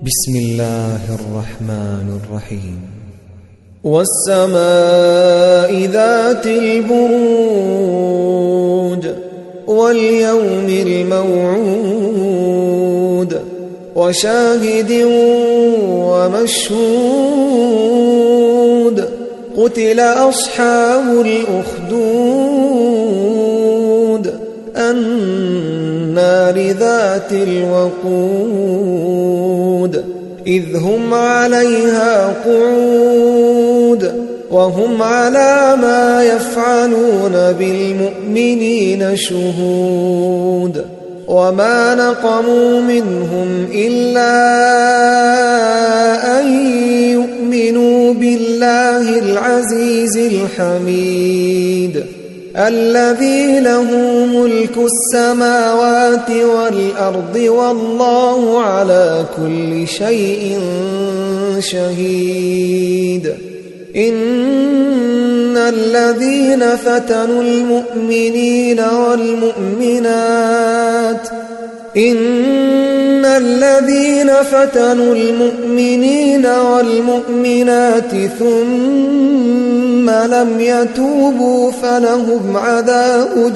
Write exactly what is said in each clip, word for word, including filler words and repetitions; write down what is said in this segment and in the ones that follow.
بسم الله الرحمن الرحيم. والسماء ذات البروج واليوم الموعود وشاهد ومشهود قتل أصحاب الأخدود النار ذات الوقود إذ هم عليها قعود وهم على ما يفعلون بالمؤمنين شهود وما نقموا منهم إلا أن يؤمنوا بالله العزيز الحميد الذي له ملك السماوات والأرض والله على كل شيء شهيد. إن الذين فتنوا المؤمنين والمؤمنات إن الذين فتنوا المؤمنين والمؤمنات ثم لم يتوبوا فلهم عذاب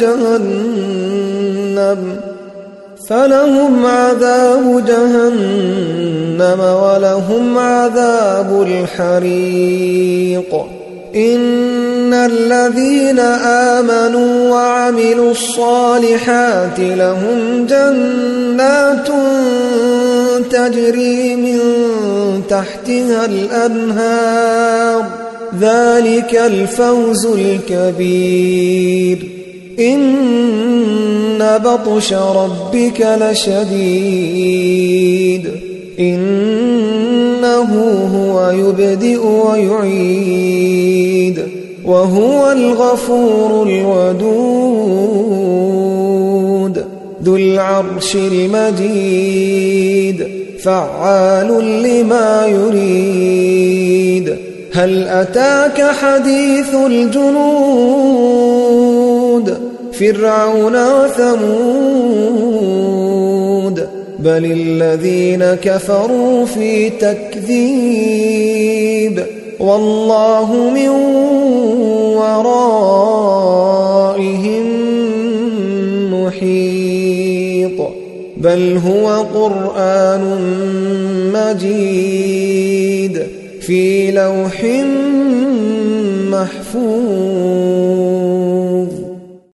جهنم فلهم عذاب جهنم ولهم عذاب الحريق. إن الذين آمنوا وعملوا الصالحات لهم جنات تجري من تحتها الأنهار ذلك الفوز الكبير. إن بطش ربك لشديد إنه هو يبدئ ويعيد وهو الغفور الودود ذو العرش المجيد فعال لما يريد. هل أتاك حديث الجنود فرعون وثمود بل الذين كفروا في تكذيب والله من ورائهم محيط. بل هو قرآن مجيد في لوح محفوظ.